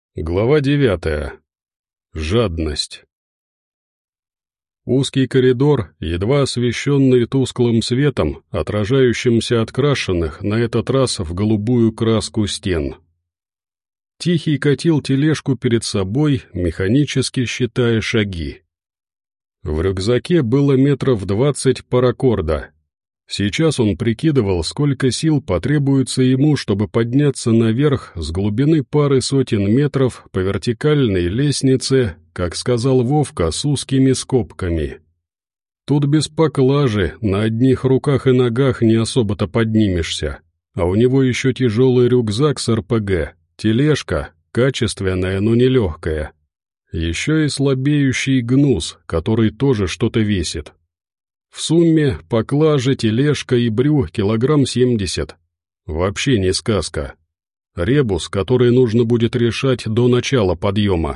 Глава 9. Жадность. Узкий коридор, едва освещенный тусклым светом, отражающимся от крашенных, на этот раз в голубую краску стен. Тихий катил тележку перед собой, механически считая шаги. В рюкзаке было метров 20 паракорда. Сейчас он прикидывал, сколько сил потребуется ему, чтобы подняться наверх с глубины пары сотен метров по вертикальной лестнице, как сказал Вовка, с узкими скобками. Тут без поклажи, на одних руках и ногах не особо-то поднимешься, а у него еще тяжелый рюкзак с РПГ, тележка, качественная, но нелегкая. Еще и слабеющий гнус, который тоже что-то весит. В сумме поклажа, тележка и брюх килограмм 70. Вообще не сказка. Ребус, который нужно будет решать до начала подъема.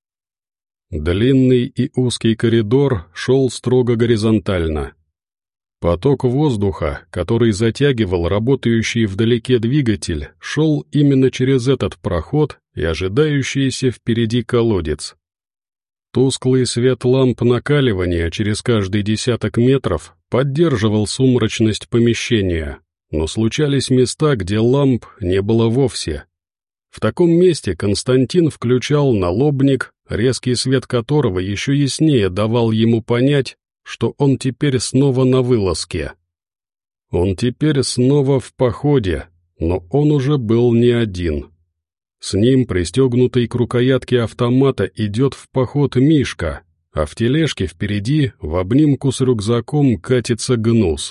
Длинный и узкий коридор шел строго горизонтально. Поток воздуха, который затягивал работающий вдалеке двигатель, шел именно через этот проход и ожидающийся впереди колодец. Тусклый свет ламп накаливания через каждый десяток метров поддерживал сумрачность помещения, но случались места, где ламп не было вовсе. В таком месте Константин включал налобник, резкий свет которого еще яснее давал ему понять, что он теперь снова на вылазке. Он теперь снова в походе, но он уже был не один. С ним, пристегнутый к рукоятке автомата, идет в поход Мишка, а в тележке впереди, в обнимку с рюкзаком, катится гнус.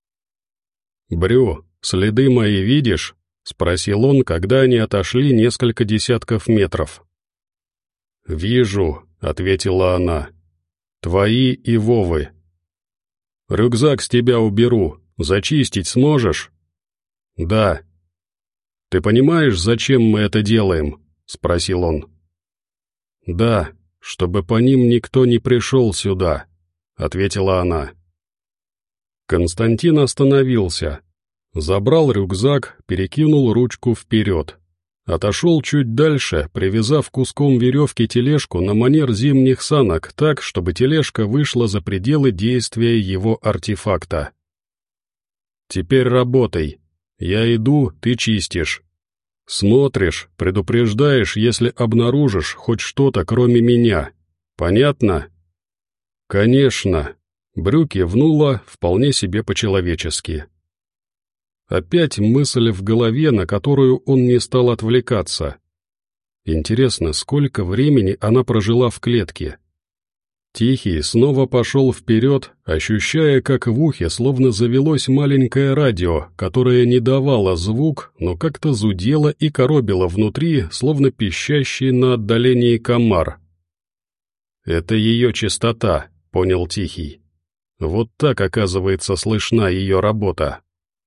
«Брю, следы мои видишь?» — спросил он, когда они отошли несколько десятков метров. «Вижу», — ответила она. «Твои и Вовы. Рюкзак с тебя уберу, зачистить сможешь?» «Да». «Ты понимаешь, зачем мы это делаем?» — спросил он. «Да, чтобы по ним никто не пришел сюда», — ответила она. Константин остановился, забрал рюкзак, перекинул ручку вперед. Отошел чуть дальше, привязав куском веревки тележку на манер зимних санок так, чтобы тележка вышла за пределы действия его артефакта. «Теперь работай. Я иду, ты чистишь. Смотришь, предупреждаешь, если обнаружишь хоть что-то, кроме меня. Понятно?» «Конечно», — Брю кивнула вполне себе по-человечески. Опять мысль в голове, на которую он не стал отвлекаться. Интересно, сколько времени она прожила в клетке? Тихий снова пошел вперед, ощущая, как в ухе словно завелось маленькое радио, которое не давало звук, но как-то зудело и коробило внутри, словно пищащий на отдалении комар. «Это ее частота», — понял Тихий. «Вот так, оказывается, слышна ее работа».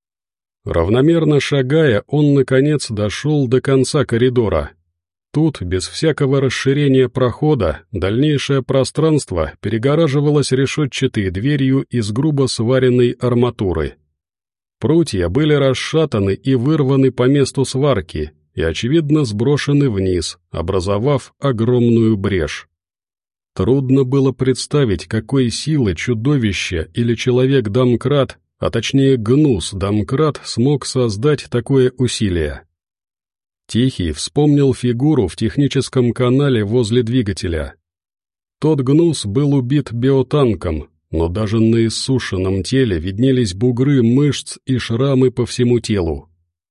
Равномерно шагая, он, наконец, дошел до конца коридора. Тут, без всякого расширения прохода, дальнейшее пространство перегораживалось решетчатой дверью из грубо сваренной арматуры. Прутья были расшатаны и вырваны по месту сварки и, очевидно, сброшены вниз, образовав огромную брешь. Трудно было представить, какой силы чудовище или человек-домкрат, а точнее гнус-домкрат, смог создать такое усилие. Тихий вспомнил фигуру в техническом канале возле двигателя. Тот гнус был убит биотанком, но даже на иссушенном теле виднелись бугры мышц и шрамы по всему телу.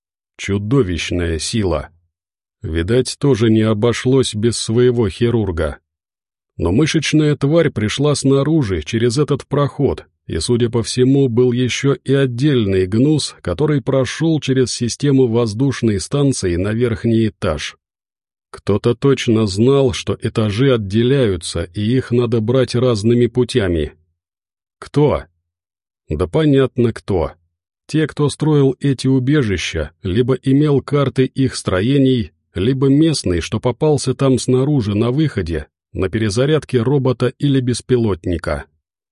Чудовищная сила. Видать, тоже не обошлось без своего хирурга. Но мышечная тварь пришла снаружи, через этот проход, и, судя по всему, был еще и отдельный гнус, который прошел через систему воздушной станции на верхний этаж. Кто-то точно знал, что этажи отделяются, и их надо брать разными путями. Кто? Да понятно кто. Те, кто строил эти убежища, либо имел карты их строений, либо местный, что попался там снаружи на выходе, на перезарядке робота или беспилотника.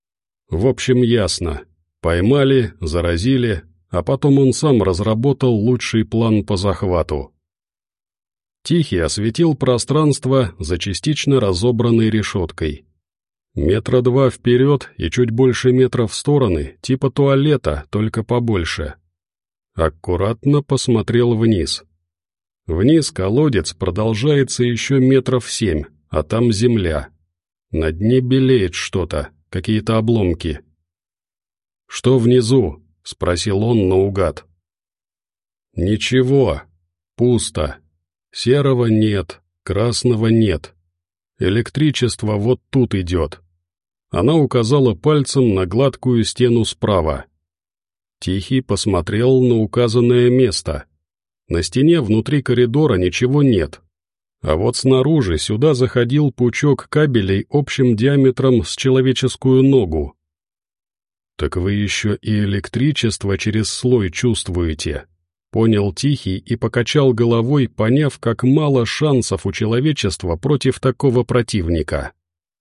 В общем, ясно. Поймали, заразили, а потом он сам разработал лучший план по захвату. Тихий осветил пространство за частично разобранной решеткой. 2 метра вперед и чуть больше метра в стороны, типа туалета, только побольше. Аккуратно посмотрел вниз. Вниз колодец продолжается еще 7 метров, а там земля. На дне белеет что-то, какие-то обломки. «Что внизу?» — спросил он наугад. «Ничего. Пусто. Серого нет, красного нет. Электричество вот тут идет». Она указала пальцем на гладкую стену справа. Тихий посмотрел на указанное место. На стене внутри коридора ничего нет. А вот снаружи сюда заходил пучок кабелей общим диаметром с человеческую ногу. «Так вы еще и электричество через слой чувствуете», — понял Тихий и покачал головой, поняв, как мало шансов у человечества против такого противника.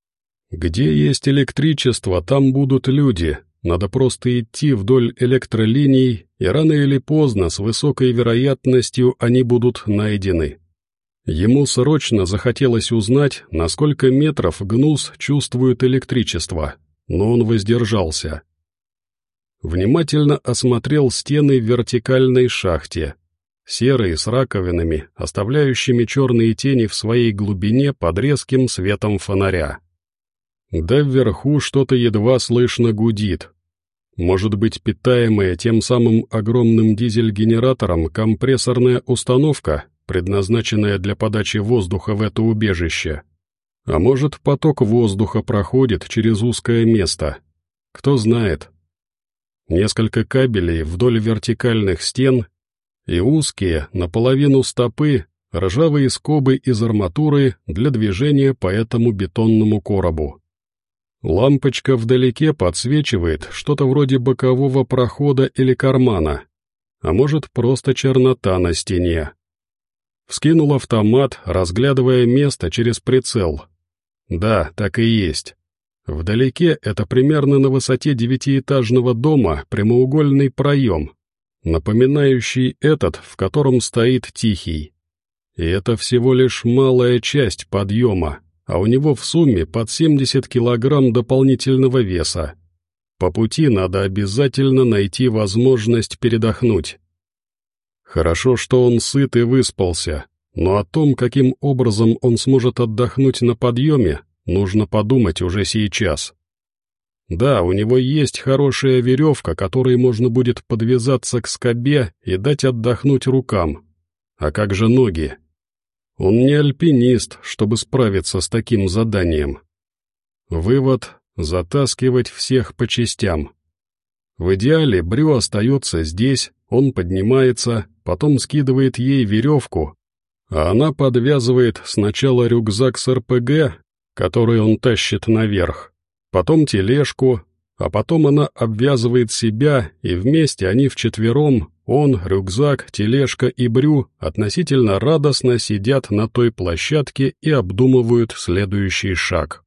«Где есть электричество, там будут люди, надо просто идти вдоль электролиний, и рано или поздно с высокой вероятностью они будут найдены». Ему срочно захотелось узнать, на сколько метров гнус чувствует электричество, но он воздержался. Внимательно осмотрел стены в вертикальной шахте, серые с раковинами, оставляющими черные тени в своей глубине под резким светом фонаря. Да вверху что-то едва слышно гудит. Может быть, питаемая тем самым огромным дизель-генератором компрессорная установка, предназначенная для подачи воздуха в это убежище. А может, поток воздуха проходит через узкое место. Кто знает. Несколько кабелей вдоль вертикальных стен и узкие, наполовину стопы, ржавые скобы из арматуры для движения по этому бетонному коробу. Лампочка вдалеке подсвечивает что-то вроде бокового прохода или кармана, а может, просто чернота на стене. Вскинул автомат, разглядывая место через прицел. Да, так и есть. Вдалеке это примерно на высоте 9-этажного дома прямоугольный проем, напоминающий этот, в котором стоит Тихий. И это всего лишь малая часть подъема, а у него в сумме под 70 килограмм дополнительного веса. По пути надо обязательно найти возможность передохнуть. Хорошо, что он сыт и выспался, но о том, каким образом он сможет отдохнуть на подъеме, нужно подумать уже сейчас. Да, у него есть хорошая веревка, которой можно будет подвязаться к скобе и дать отдохнуть рукам. А как же ноги? Он не альпинист, чтобы справиться с таким заданием. Вывод — затаскивать всех по частям. В идеале Брю остается здесь, он поднимается, потом скидывает ей веревку, а она подвязывает сначала рюкзак с РПГ, который он тащит наверх, потом тележку, а потом она обвязывает себя, и вместе они вчетвером, он, рюкзак, тележка и Брю, относительно радостно сидят на той площадке и обдумывают следующий шаг.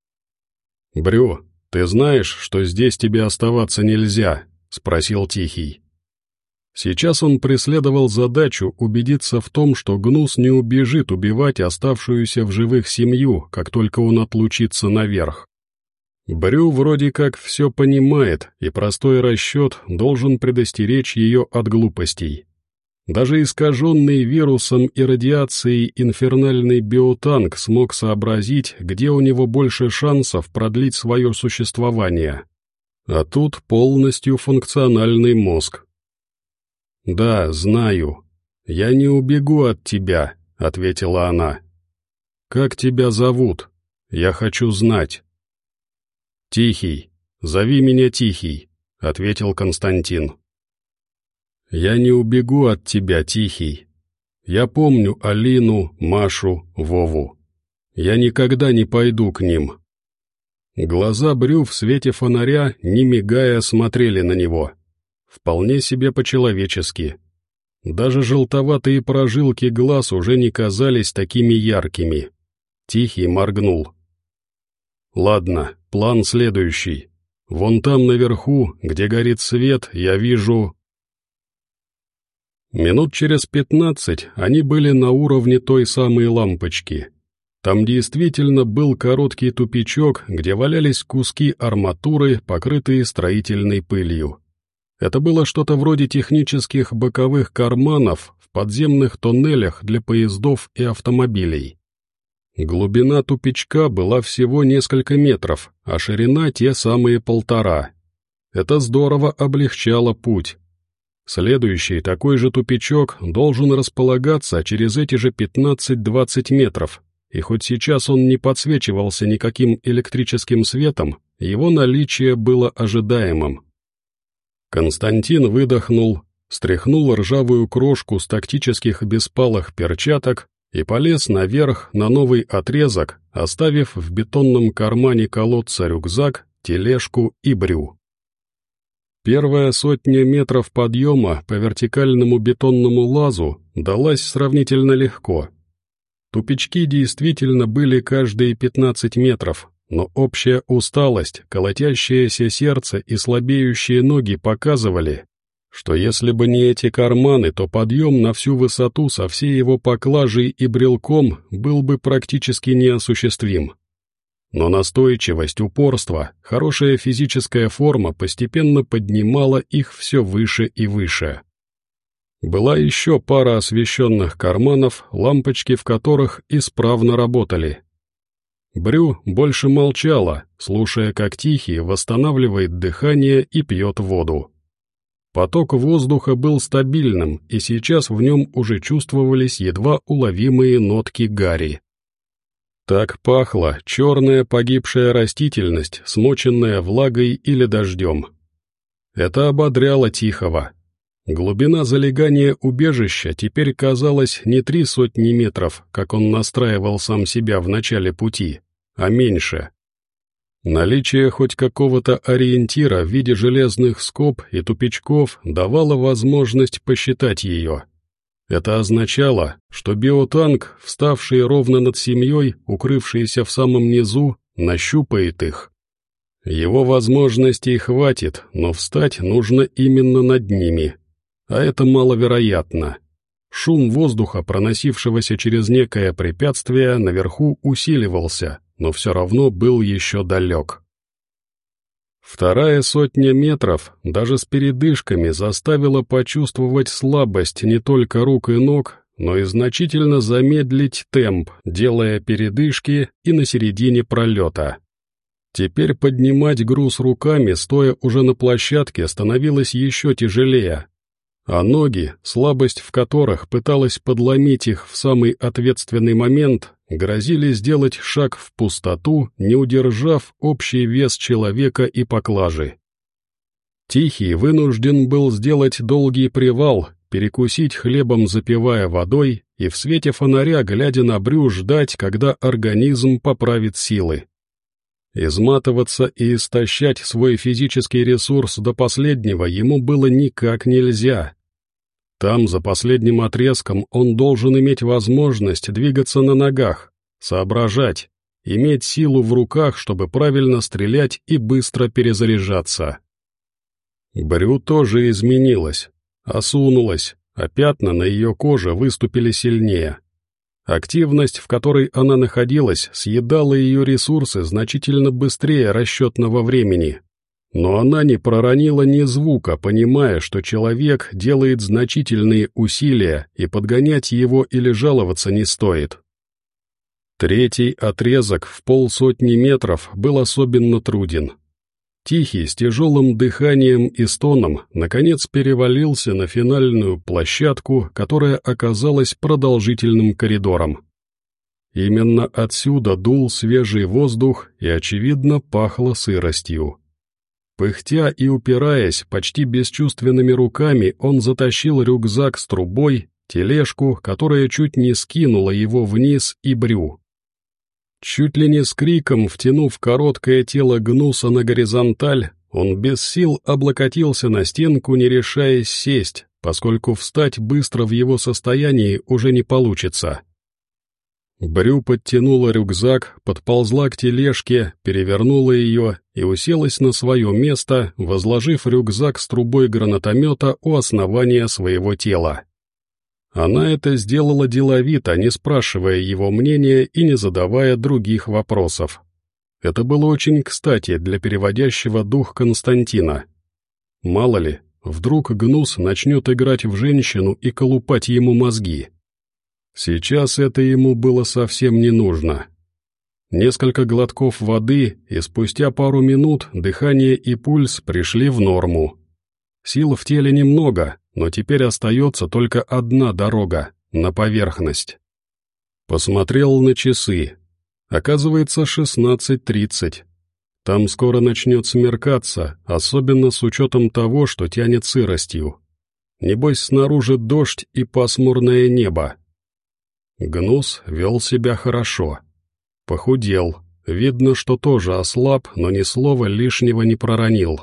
«Брю, ты знаешь, что здесь тебе оставаться нельзя?» — спросил Тихий. Сейчас он преследовал задачу убедиться в том, что гнус не убежит убивать оставшуюся в живых семью, как только он отлучится наверх. Брю вроде как все понимает, и простой расчет должен предостеречь ее от глупостей. Даже искаженный вирусом и радиацией инфернальный биотанк смог сообразить, где у него больше шансов продлить свое существование. А тут полностью функциональный мозг. «Да, знаю. Я не убегу от тебя», — ответила она. «Как тебя зовут? Я хочу знать». «Тихий. Зови меня Тихий», — ответил Константин. «Я не убегу от тебя, Тихий. Я помню Алину, Машу, Вову. Я никогда не пойду к ним». Глаза Брю в свете фонаря, не мигая, смотрели на него. Вполне себе по-человечески. Даже желтоватые прожилки глаз уже не казались такими яркими. Тихий моргнул. «Ладно, план следующий. Вон там наверху, где горит свет, я вижу...» Минут через 15 они были на уровне той самой лампочки. Там действительно был короткий тупичок, где валялись куски арматуры, покрытые строительной пылью. Это было что-то вроде технических боковых карманов в подземных тоннелях для поездов и автомобилей. Глубина тупичка была всего несколько метров, а ширина те самые 1,5. Это здорово облегчало путь. Следующий такой же тупичок должен располагаться через эти же 15-20 метров, и хоть сейчас он не подсвечивался никаким электрическим светом, его наличие было ожидаемым. Константин выдохнул, стряхнул ржавую крошку с тактических беспалых перчаток и полез наверх на новый отрезок, оставив в бетонном кармане колодца рюкзак, тележку и брю. Первая 100 метров подъема по вертикальному бетонному лазу далась сравнительно легко. Тупички действительно были каждые 15 метров, но общая усталость, колотящееся сердце и слабеющие ноги показывали, что если бы не эти карманы, то подъем на всю высоту со всей его поклажей и брелком был бы практически неосуществим. Но настойчивость, упорство, хорошая физическая форма постепенно поднимала их все выше и выше. Была еще пара освещенных карманов, лампочки в которых исправно работали. Брю больше молчала, слушая, как Тихий восстанавливает дыхание и пьет воду. Поток воздуха был стабильным, и сейчас в нем уже чувствовались едва уловимые нотки гари. Так пахла черная погибшая растительность, смоченная влагой или дождем. Это ободряло Тихого. Глубина залегания убежища теперь казалась не 300 метров, как он настраивал сам себя в начале пути, а меньше. Наличие хоть какого-то ориентира в виде железных скоб и тупичков давало возможность посчитать ее. Это означало, что биотанк, вставший ровно над семьей, укрывшийся в самом низу, нащупает их. Его возможностей хватит, но встать нужно именно над ними. А это маловероятно. Шум воздуха, проносившегося через некое препятствие, наверху усиливался, но все равно был еще далек. Вторая 100 метров, даже с передышками, заставила почувствовать слабость не только рук и ног, но и значительно замедлить темп, делая передышки и на середине пролета. Теперь поднимать груз руками, стоя уже на площадке, становилось еще тяжелее, а ноги, слабость в которых пыталась подломить их в самый ответственный момент, грозили сделать шаг в пустоту, не удержав общий вес человека и поклажи. Тихий вынужден был сделать долгий привал, перекусить хлебом, запивая водой, и в свете фонаря, глядя на Брю, ждать, когда организм поправит силы. Изматываться и истощать свой физический ресурс до последнего ему было никак нельзя. Там, за последним отрезком, он должен иметь возможность двигаться на ногах, соображать, иметь силу в руках, чтобы правильно стрелять и быстро перезаряжаться. Брю тоже изменилась, осунулась, а пятна на ее коже выступили сильнее. Активность, в которой она находилась, съедала ее ресурсы значительно быстрее расчетного времени. Но она не проронила ни звука, понимая, что человек делает значительные усилия, и подгонять его или жаловаться не стоит. Третий отрезок в 150 метров был особенно труден. Тихий, с тяжелым дыханием и стоном, наконец перевалился на финальную площадку, которая оказалась продолжительным коридором. Именно отсюда дул свежий воздух и, очевидно, пахло сыростью. Пыхтя и упираясь почти бесчувственными руками, он затащил рюкзак с трубой, тележку, которая чуть не скинула его вниз, и Брю. Чуть ли не с криком, втянув короткое тело гнуса на горизонталь, он без сил облокотился на стенку, не решаясь сесть, поскольку встать быстро в его состоянии уже не получится. Брю подтянула рюкзак, подползла к тележке, перевернула ее и уселась на свое место, возложив рюкзак с трубой гранатомета у основания своего тела. Она это сделала деловито, не спрашивая его мнения и не задавая других вопросов. Это было очень кстати для переводящего дух Константина. Мало ли, вдруг Гнус начнет играть в женщину и колупать ему мозги. Сейчас это ему было совсем не нужно. Несколько глотков воды, и спустя пару минут дыхание и пульс пришли в норму. Сил в теле немного, но теперь остается только одна дорога — на поверхность. Посмотрел на часы. Оказывается, 16:30. Там скоро начнет смеркаться, особенно с учетом того, что тянет сыростью. Небось, снаружи дождь и пасмурное небо. Гнус вел себя хорошо. Похудел. Видно, что тоже ослаб, но ни слова лишнего не проронил.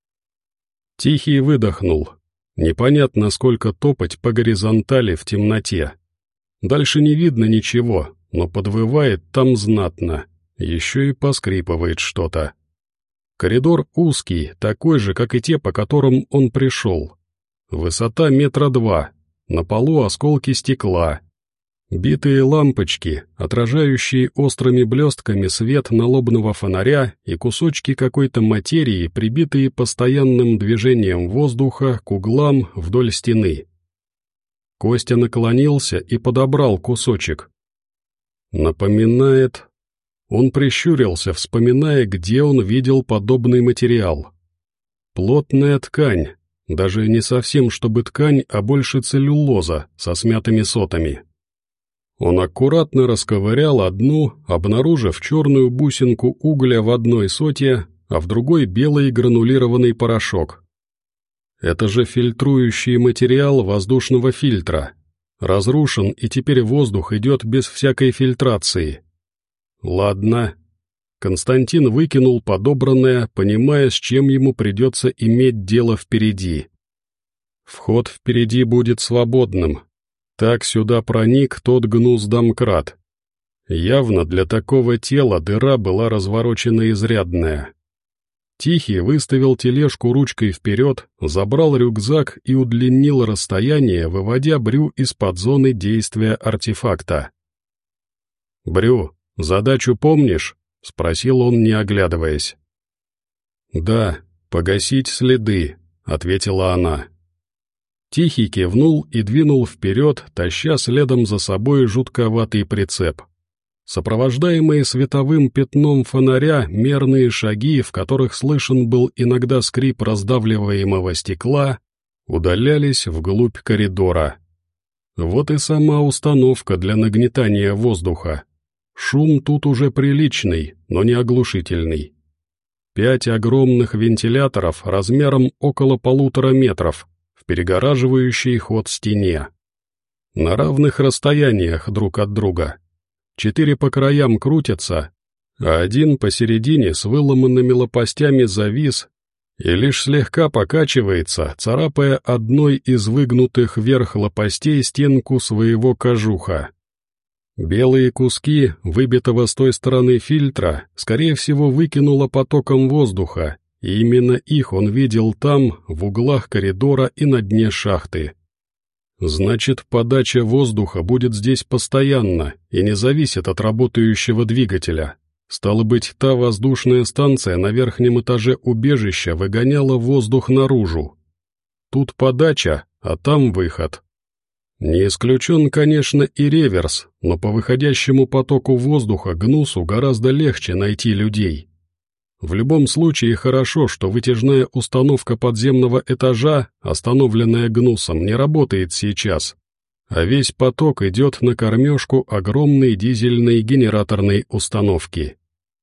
Тихий выдохнул. Непонятно, сколько топать по горизонтали в темноте. Дальше не видно ничего, но подвывает там знатно. Еще и поскрипывает что-то. Коридор узкий, такой же, как и те, по которым он пришел. Высота 2 метра, на полу осколки стекла. Битые лампочки, отражающие острыми блестками свет налобного фонаря и кусочки какой-то материи, прибитые постоянным движением воздуха к углам вдоль стены. Костя наклонился и подобрал кусочек. Напоминает... Он прищурился, вспоминая, где он видел подобный материал. Плотная ткань, даже не совсем чтобы ткань, а больше целлюлоза со смятыми сотами. Он аккуратно расковырял одну, обнаружив черную бусинку угля в одной соте, а в другой белый гранулированный порошок. Это же фильтрующий материал воздушного фильтра. Разрушен, и теперь воздух идет без всякой фильтрации. Ладно. Константин выкинул подобранное, понимая, с чем ему придется иметь дело впереди. Вход впереди будет свободным. Так сюда проник тот гнус-домкрат. Явно для такого тела дыра была разворочена изрядная. Тихий выставил тележку ручкой вперед, забрал рюкзак и удлинил расстояние, выводя Брю из-под зоны действия артефакта. «Брю, задачу помнишь?» — спросил он, не оглядываясь. «Да, погасить следы», — ответила она. Тихий кивнул и двинул вперед, таща следом за собой жутковатый прицеп. Сопровождаемые световым пятном фонаря мерные шаги, в которых слышен был иногда скрип раздавливаемого стекла, удалялись вглубь коридора. Вот и сама установка для нагнетания воздуха. Шум тут уже приличный, но не оглушительный. 5 огромных вентиляторов размером около 1,5 метров в перегораживающей ход стене. На равных расстояниях друг от друга. 4 по краям крутятся, а один посередине с выломанными лопастями завис и лишь слегка покачивается, царапая одной из выгнутых вверх лопастей стенку своего кожуха. Белые куски, выбитого с той стороны фильтра, скорее всего, выкинуло потоком воздуха, и именно их он видел там, в углах коридора и на дне шахты. Значит, подача воздуха будет здесь постоянно и не зависит от работающего двигателя. Стало быть, та воздушная станция на верхнем этаже убежища выгоняла воздух наружу. Тут подача, а там выход. Не исключен, конечно, и реверс, но по выходящему потоку воздуха Гнусу гораздо легче найти людей. В любом случае хорошо, что вытяжная установка подземного этажа, остановленная Гнусом, не работает сейчас, а весь поток идет на кормежку огромной дизельной генераторной установки.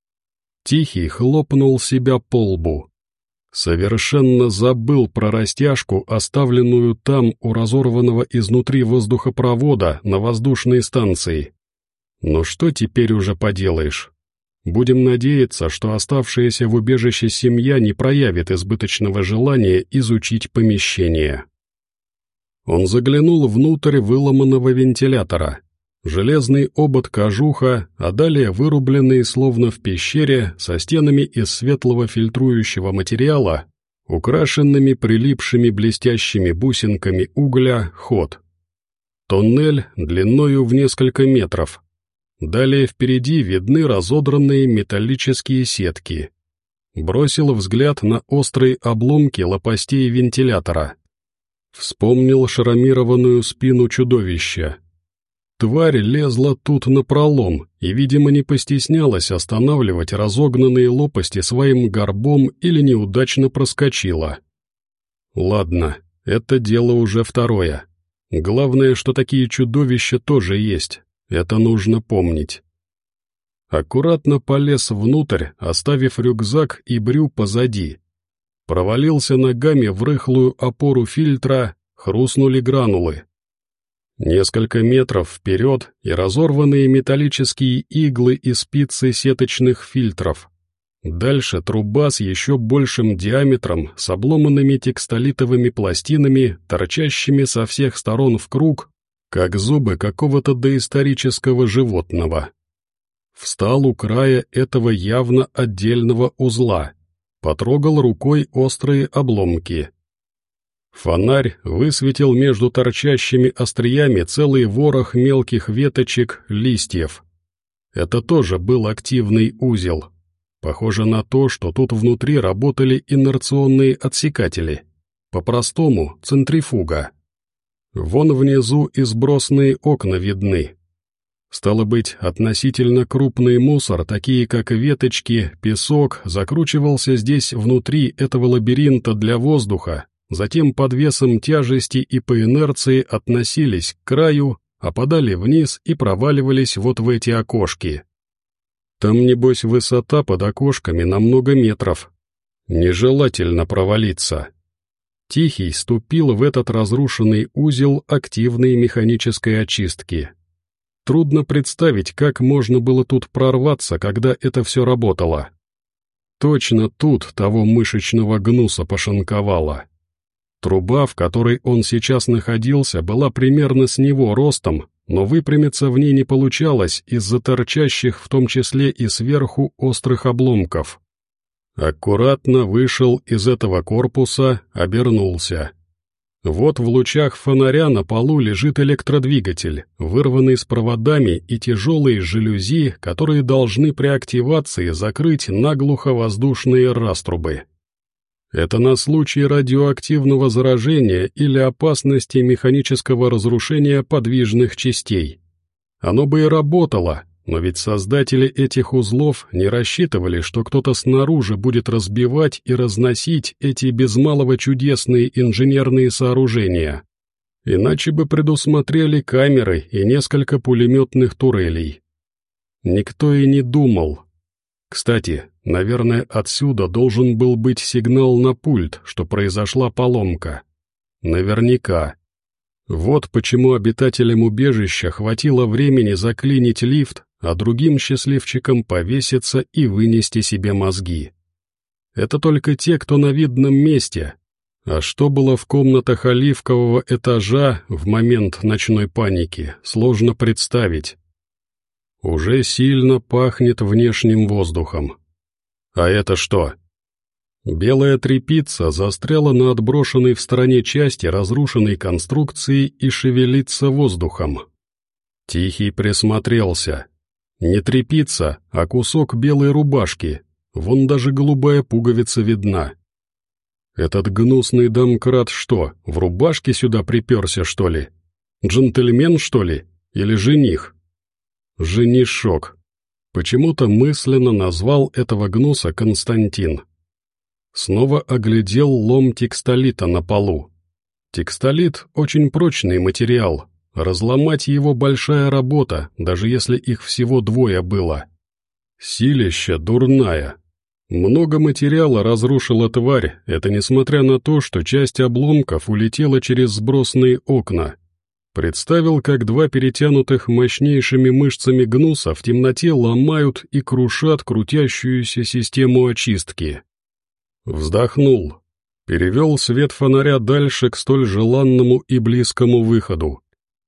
Тихий хлопнул себя по лбу. Совершенно забыл про растяжку, оставленную там у разорванного изнутри воздухопровода на воздушной станции. Но что теперь уже поделаешь? Будем надеяться, что оставшаяся в убежище семья не проявит избыточного желания изучить помещение. Он заглянул внутрь выломанного вентилятора. Железный обод кожуха, а далее вырубленный, словно в пещере, со стенами из светлого фильтрующего материала, украшенными прилипшими блестящими бусинками угля, ход. Тоннель длиною в несколько метров. Далее впереди видны разодранные металлические сетки. Бросил взгляд на острые обломки лопастей вентилятора. Вспомнил шрамированную спину чудовища. Тварь лезла тут напролом и, видимо, не постеснялась останавливать разогнанные лопасти своим горбом или неудачно проскочила. Ладно, это дело уже второе. Главное, что такие чудовища тоже есть, это нужно помнить. Аккуратно полез внутрь, оставив рюкзак и брю позади. Провалился ногами в рыхлую опору фильтра, хрустнули гранулы. Несколько метров вперед и разорванные металлические иглы и спицы сеточных фильтров. Дальше труба с еще большим диаметром, с обломанными текстолитовыми пластинами, торчащими со всех сторон в круг, как зубы какого-то доисторического животного. Встал у края этого явно отдельного узла, потрогал рукой острые обломки. Фонарь высветил между торчащими остриями целый ворох мелких веточек, листьев. Это тоже был активный узел. Похоже на то, что тут внутри работали инерционные отсекатели. По-простому, центрифуга. Вон внизу и сбросные окна видны. Стало быть, относительно крупный мусор, такие как веточки, песок, закручивался здесь внутри этого лабиринта для воздуха, затем под весом тяжести и по инерции относились к краю, опадали вниз и проваливались вот в эти окошки. Там, небось, высота под окошками на много метров. Нежелательно провалиться. Тихий ступил в этот разрушенный узел активной механической очистки. Трудно представить, как можно было тут прорваться, когда это все работало. Точно тут того мышечного гнуса пошинковало. Труба, в которой он сейчас находился, была примерно с него ростом, но выпрямиться в ней не получалось из-за торчащих, в том числе и сверху, острых обломков. Аккуратно вышел из этого корпуса, обернулся. Вот в лучах фонаря на полу лежит электродвигатель, вырванный с проводами и тяжелые жалюзи, которые должны при активации закрыть наглухо воздушные раструбы. Это на случай радиоактивного заражения или опасности механического разрушения подвижных частей. Оно бы и работало, но ведь создатели этих узлов не рассчитывали, что кто-то снаружи будет разбивать и разносить эти без малого чудесные инженерные сооружения. Иначе бы предусмотрели камеры и несколько пулеметных турелей. Никто и не думал. Кстати, наверное, отсюда должен был быть сигнал на пульт, что произошла поломка. Наверняка. Вот почему обитателям убежища хватило времени заклинить лифт, а другим счастливчикам повеситься и вынести себе мозги. Это только те, кто на видном месте. А что было в комнатах оливкового этажа в момент ночной паники, сложно представить. Уже сильно пахнет внешним воздухом. А это что? Белая тряпица застряла на отброшенной в стороне части разрушенной конструкции и шевелится воздухом. Тихий присмотрелся. Не тряпица, а кусок белой рубашки, вон даже голубая пуговица видна. Этот гнусный домкрат что, в рубашке сюда приперся, что ли? Джентльмен, что ли? Или жених? Женишок. Почему-то мысленно назвал этого гнуса Константин. Снова оглядел лом текстолита на полу. Текстолит — очень прочный материал. Разломать его большая работа, даже если их всего двое было. Силища дурная. Много материала разрушила тварь, это несмотря на то, что часть обломков улетела через сбросные окна. Представил, как два перетянутых мощнейшими мышцами гнуса в темноте ломают и крушат крутящуюся систему очистки. Вздохнул. Перевел свет фонаря дальше к столь желанному и близкому выходу.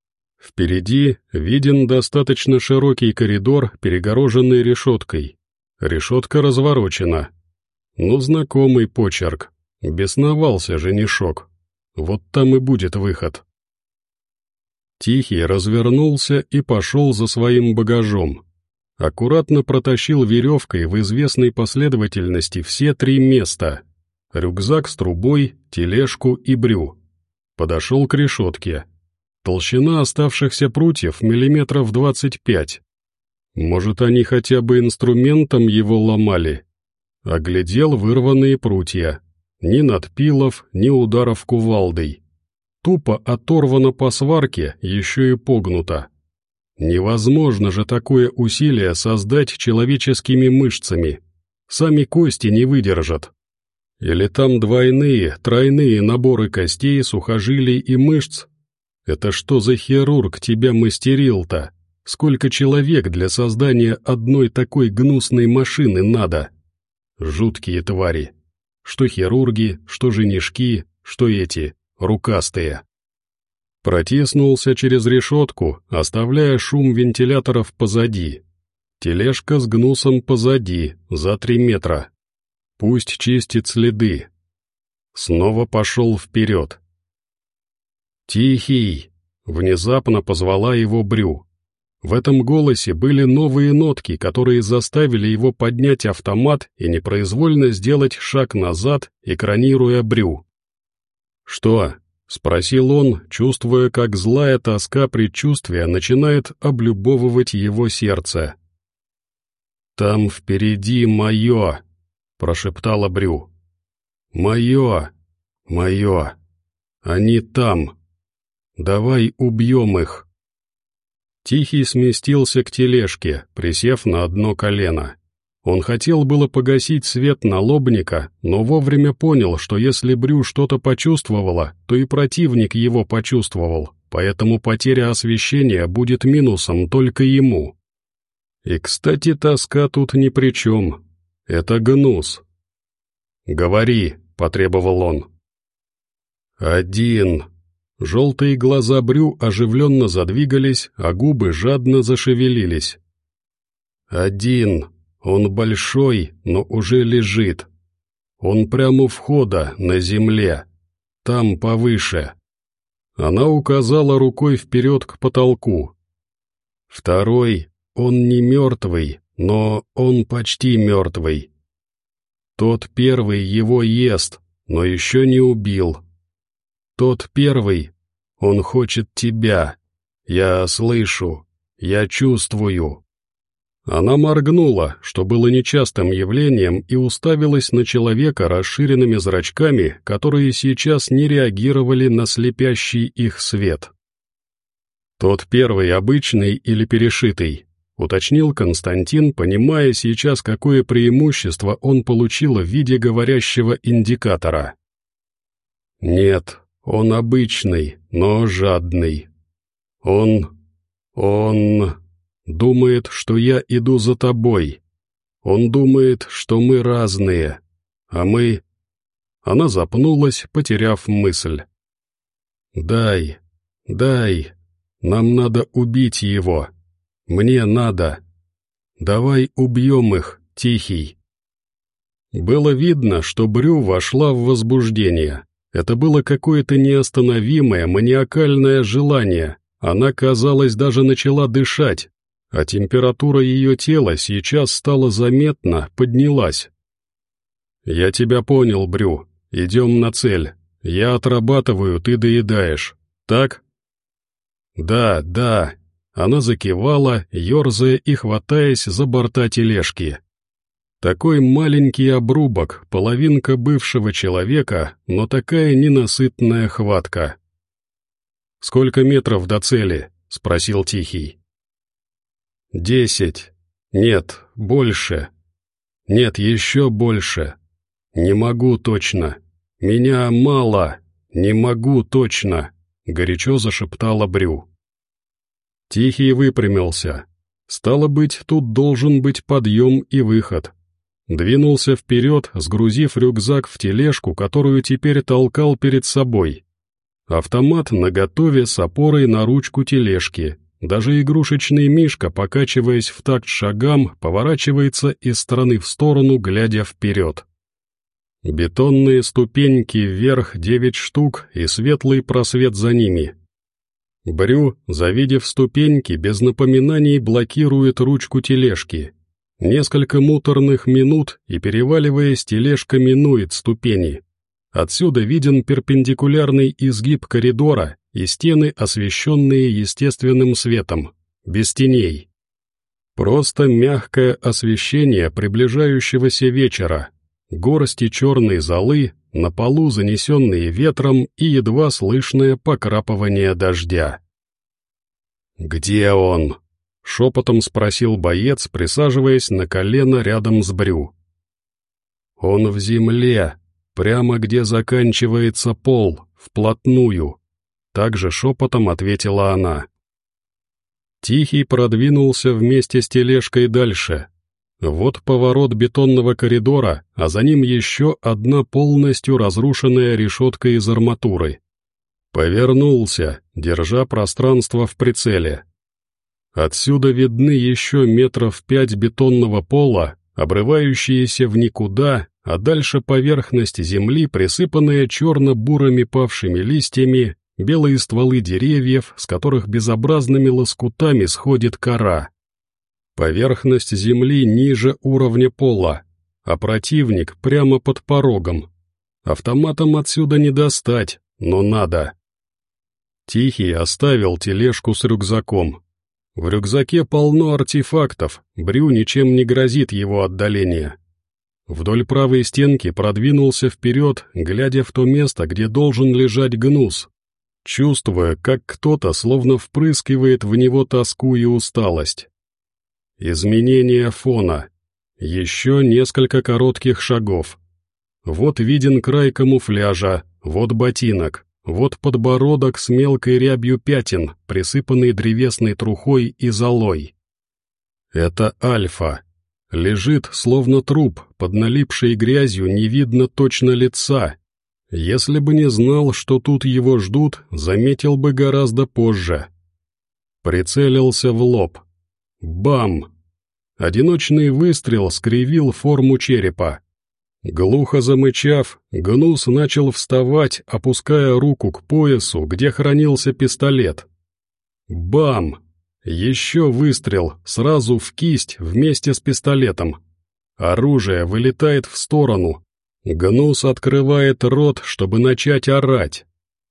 Впереди виден достаточно широкий коридор, перегороженный решеткой. Решетка разворочена. Ну, знакомый почерк. Бесновался женишок. Вот там и будет выход. Тихий развернулся и пошел за своим багажом. Аккуратно протащил веревкой в известной последовательности все 3 места: рюкзак с трубой, тележку и брю. Подошел к решетке. Толщина оставшихся прутьев миллиметров 25. Может, они хотя бы инструментом его ломали? Оглядел вырванные прутья. Ни надпилов, ни ударов кувалдой. Тупо оторвано по сварке, еще и погнуто. Невозможно же такое усилие создать человеческими мышцами. Сами кости не выдержат. Или там двойные, тройные наборы костей, сухожилий и мышц? Это что за хирург тебя мастерил-то? Сколько человек для создания одной такой гнусной машины надо? Жуткие твари. Что хирурги, что женишки, что эти, рукастые. Протиснулся через решетку, оставляя шум вентиляторов позади. Тележка с гнусом позади, за 3 метра. Пусть чистит следы. Снова пошел вперед. «Тихий!» — внезапно позвала его Брю. В этом голосе были новые нотки, которые заставили его поднять автомат и непроизвольно сделать шаг назад, экранируя Брю. «Что?» — спросил он, чувствуя, как злая тоска предчувствия начинает облюбовывать его сердце. «Там впереди мое!» — прошептала Брю. «Мое! Мое! Они там! Давай убьем их!» Тихий сместился к тележке, присев на одно колено. Он хотел было погасить свет налобника, но вовремя понял, что если Брю что-то почувствовала, то и противник его почувствовал, поэтому потеря освещения будет минусом только ему. И, кстати, тоска тут ни при чем. Это гнус. «Говори», — потребовал он. «Один». Желтые глаза Брю оживленно задвигались, а губы жадно зашевелились. «Один. Он большой, но уже лежит. Он прямо у входа, на земле. Там повыше». Она указала рукой вперед к потолку. «Второй. Он не мертвый, но он почти мертвый. Тот первый его ест, но еще не убил. Тот первый, он хочет тебя. Я слышу, я чувствую». Она моргнула, что было нечастым явлением, и уставилась на человека расширенными зрачками, которые сейчас не реагировали на слепящий их свет. «Тот первый обычный или перешитый?» — уточнил Константин, понимая сейчас, какое преимущество он получил в виде говорящего индикатора. «Нет, он обычный, но жадный. Он думает, что я иду за тобой. Он думает, что мы разные, а мы...» Она запнулась, потеряв мысль. «Дай, нам надо убить его. Мне надо. Давай убьем их, Тихий». Было видно, что Брю вошла в возбуждение. Это было какое-то неостановимое, маниакальное желание. Она, казалось, даже начала дышать, а температура ее тела сейчас стала заметно, поднялась. «Я тебя понял, Брю. Идем на цель. Я отрабатываю, ты доедаешь. Так?» «Да». Она закивала, ерзая и хватаясь за борта тележки. Такой маленький обрубок, половинка бывшего человека, но такая ненасытная хватка. «Сколько метров до цели?» — спросил Тихий. 10. Нет, больше. Нет, еще больше. Не могу точно. Меня мало. Не могу точно», — горячо зашептала Брю. Тихий выпрямился. Стало быть, тут должен быть подъем и выход. Двинулся вперед, сгрузив рюкзак в тележку, которую теперь толкал перед собой. Автомат наготове с опорой на ручку тележки. Даже игрушечный мишка, покачиваясь в такт шагам, поворачивается из стороны в сторону, глядя вперед. Бетонные ступеньки вверх 9 штук и светлый просвет за ними. Брю, завидев ступеньки, без напоминаний блокирует ручку тележки. Несколько муторных минут, и, переваливаясь, тележка минует ступени. Отсюда виден перпендикулярный изгиб коридора и стены, освещенные естественным светом, без теней. Просто мягкое освещение приближающегося вечера, горсти черной золы, на полу занесенные ветром и едва слышное покрапывание дождя. «Где он?» — шепотом спросил боец, присаживаясь на колено рядом с Брю. «Он в земле, прямо где заканчивается пол, вплотную», — также шепотом ответила она. Тихий продвинулся вместе с тележкой дальше. Вот поворот бетонного коридора, а за ним еще одна полностью разрушенная решетка из арматуры. Повернулся, держа пространство в прицеле. Отсюда видны еще 5 метров бетонного пола, обрывающиеся в никуда, а дальше поверхность земли, присыпанная черно-бурыми павшими листьями, белые стволы деревьев, с которых безобразными лоскутами сходит кора. Поверхность земли ниже уровня пола, а противник прямо под порогом. Автоматом отсюда не достать, но надо. Тихий оставил тележку с рюкзаком. В рюкзаке полно артефактов, Брю ничем не грозит его отдаление. Вдоль правой стенки продвинулся вперед, глядя в то место, где должен лежать гнус, чувствуя, как кто-то словно впрыскивает в него тоску и усталость. Изменение фона. Еще несколько коротких шагов. Вот виден край камуфляжа, вот ботинок, вот подбородок с мелкой рябью пятен, присыпанный древесной трухой и золой. Это Альфа. Лежит, словно труп, под налипшей грязью не видно точно лица. Если бы не знал, что тут его ждут, заметил бы гораздо позже. Прицелился в лоб. Бам! Одиночный выстрел скривил форму черепа. Глухо замычав, гнус начал вставать, опуская руку к поясу, где хранился пистолет. Бам! Еще выстрел, сразу в кисть вместе с пистолетом. Оружие вылетает в сторону. Гнус открывает рот, чтобы начать орать.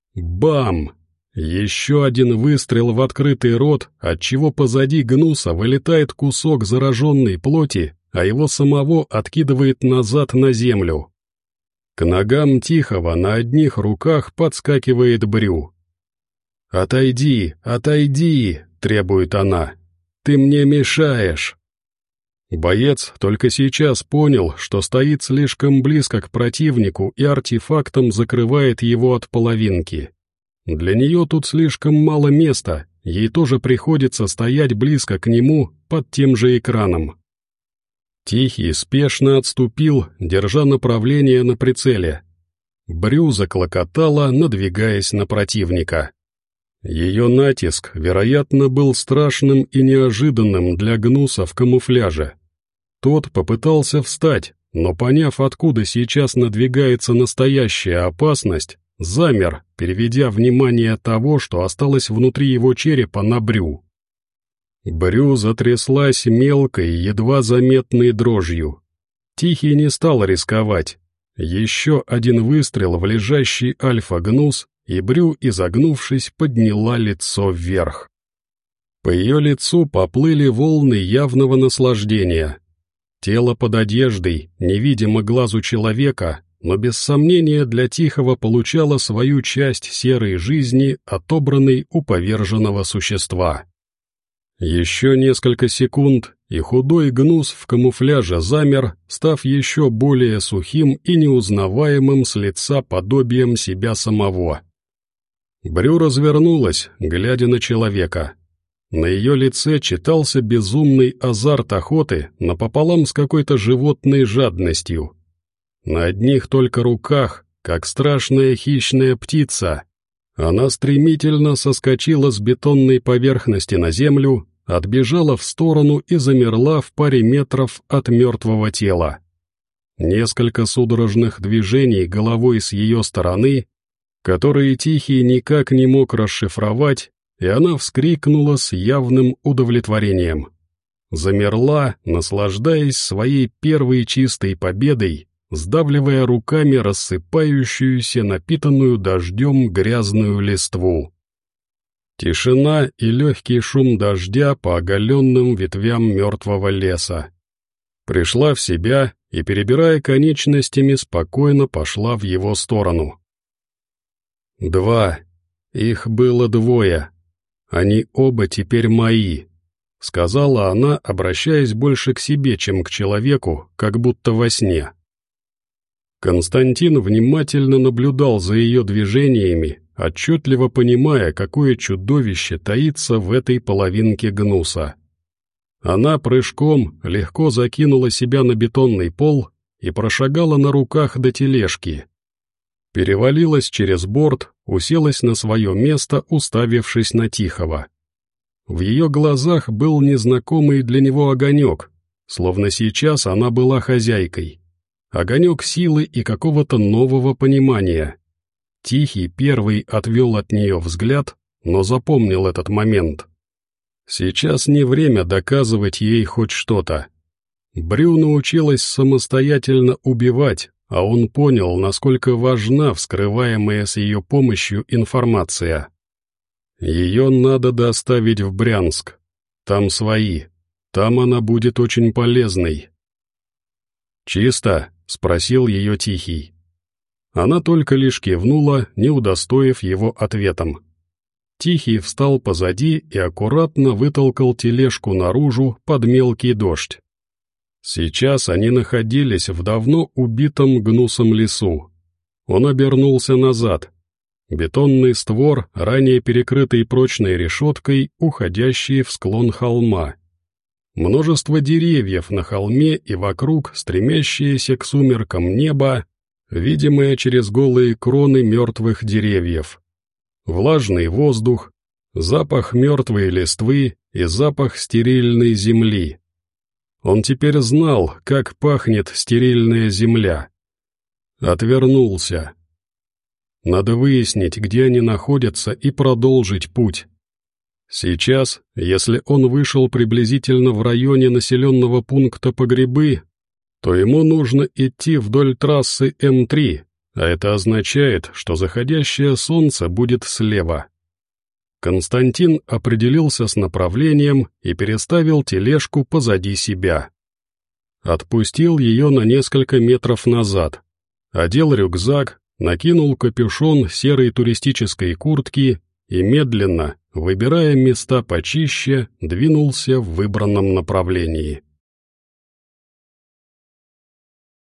Бам! Еще один выстрел в открытый рот, отчего позади гнуса вылетает кусок зараженной плоти, а его самого откидывает назад на землю. К ногам Тихого на одних руках подскакивает Брю. «Отойди, отойди!» — требует она. «Ты мне мешаешь!» Боец только сейчас понял, что стоит слишком близко к противнику и артефактом закрывает его от половинки. Для нее тут слишком мало места, ей тоже приходится стоять близко к нему под тем же экраном. Тихий спешно отступил, держа направление на прицеле. Брю заклокотала, надвигаясь на противника. Ее натиск, вероятно, был страшным и неожиданным для гнуса в камуфляже. Тот попытался встать, но, поняв, откуда сейчас надвигается настоящая опасность, замер, переведя внимание того, что осталось внутри его черепа, на Брю. Брю затряслась мелкой, едва заметной дрожью. Тихий не стал рисковать. Еще один выстрел в лежащий альфа-гнус, и Брю, изогнувшись, подняла лицо вверх. По ее лицу поплыли волны явного наслаждения. Тело под одеждой, невидимо глазу человека, но без сомнения для Тихого получало свою часть серой жизни, отобранной у поверженного существа. Еще несколько секунд, и худой гнус в камуфляже замер, став еще более сухим и неузнаваемым с лица подобием себя самого. Брю развернулась, глядя на человека. На ее лице читался безумный азарт охоты напополам с какой-то животной жадностью. На одних только руках, как страшная хищная птица, она стремительно соскочила с бетонной поверхности на землю, отбежала в сторону и замерла в паре метров от мертвого тела. Несколько судорожных движений головой с ее стороны, которые Тихий никак не мог расшифровать, и она вскрикнула с явным удовлетворением. Замерла, наслаждаясь своей первой чистой победой, сдавливая руками рассыпающуюся, напитанную дождем грязную листву. Тишина и легкий шум дождя по оголенным ветвям мертвого леса. Пришла в себя и, перебирая конечностями, спокойно пошла в его сторону. 2. Их было 2. Они оба теперь мои, — сказала она, обращаясь больше к себе, чем к человеку, как будто во сне. Константин внимательно наблюдал за ее движениями, отчетливо понимая, какое чудовище таится в этой половинке гнуса. Она прыжком легко закинула себя на бетонный пол и прошагала на руках до тележки. Перевалилась через борт, уселась на свое место, уставившись на Тихого. В ее глазах был незнакомый для него огонек, словно сейчас она была хозяйкой. Огонек силы и какого-то нового понимания. Тихий первый отвел от нее взгляд, но запомнил этот момент. Сейчас не время доказывать ей хоть что-то. Брю научилась самостоятельно убивать, а он понял, насколько важна вскрываемая с ее помощью информация. Ее надо доставить в Брянск. Там свои. Там она будет очень полезной. «Чисто?» — спросил ее Тихий. Она только лишь кивнула, не удостоив его ответом. Тихий встал позади и аккуратно вытолкал тележку наружу под мелкий дождь. Сейчас они находились в давно убитом гнусом лесу. Он обернулся назад. Бетонный створ, ранее перекрытый прочной решеткой, уходящий в склон холма. Множество деревьев на холме и вокруг, стремящиеся к сумеркам небо, видимое через голые кроны мертвых деревьев. Влажный воздух, запах мертвой листвы и запах стерильной земли. Он теперь знал, как пахнет стерильная земля. Отвернулся. Надо выяснить, где они находятся, и продолжить путь. Сейчас, если он вышел приблизительно в районе населенного пункта Погребы, то ему нужно идти вдоль трассы М3, а это означает, что заходящее солнце будет слева. Константин определился с направлением и переставил тележку позади себя. Отпустил ее на несколько метров назад, одел рюкзак, накинул капюшон серой туристической куртки и медленно, выбирая места почище, двинулся в выбранном направлении.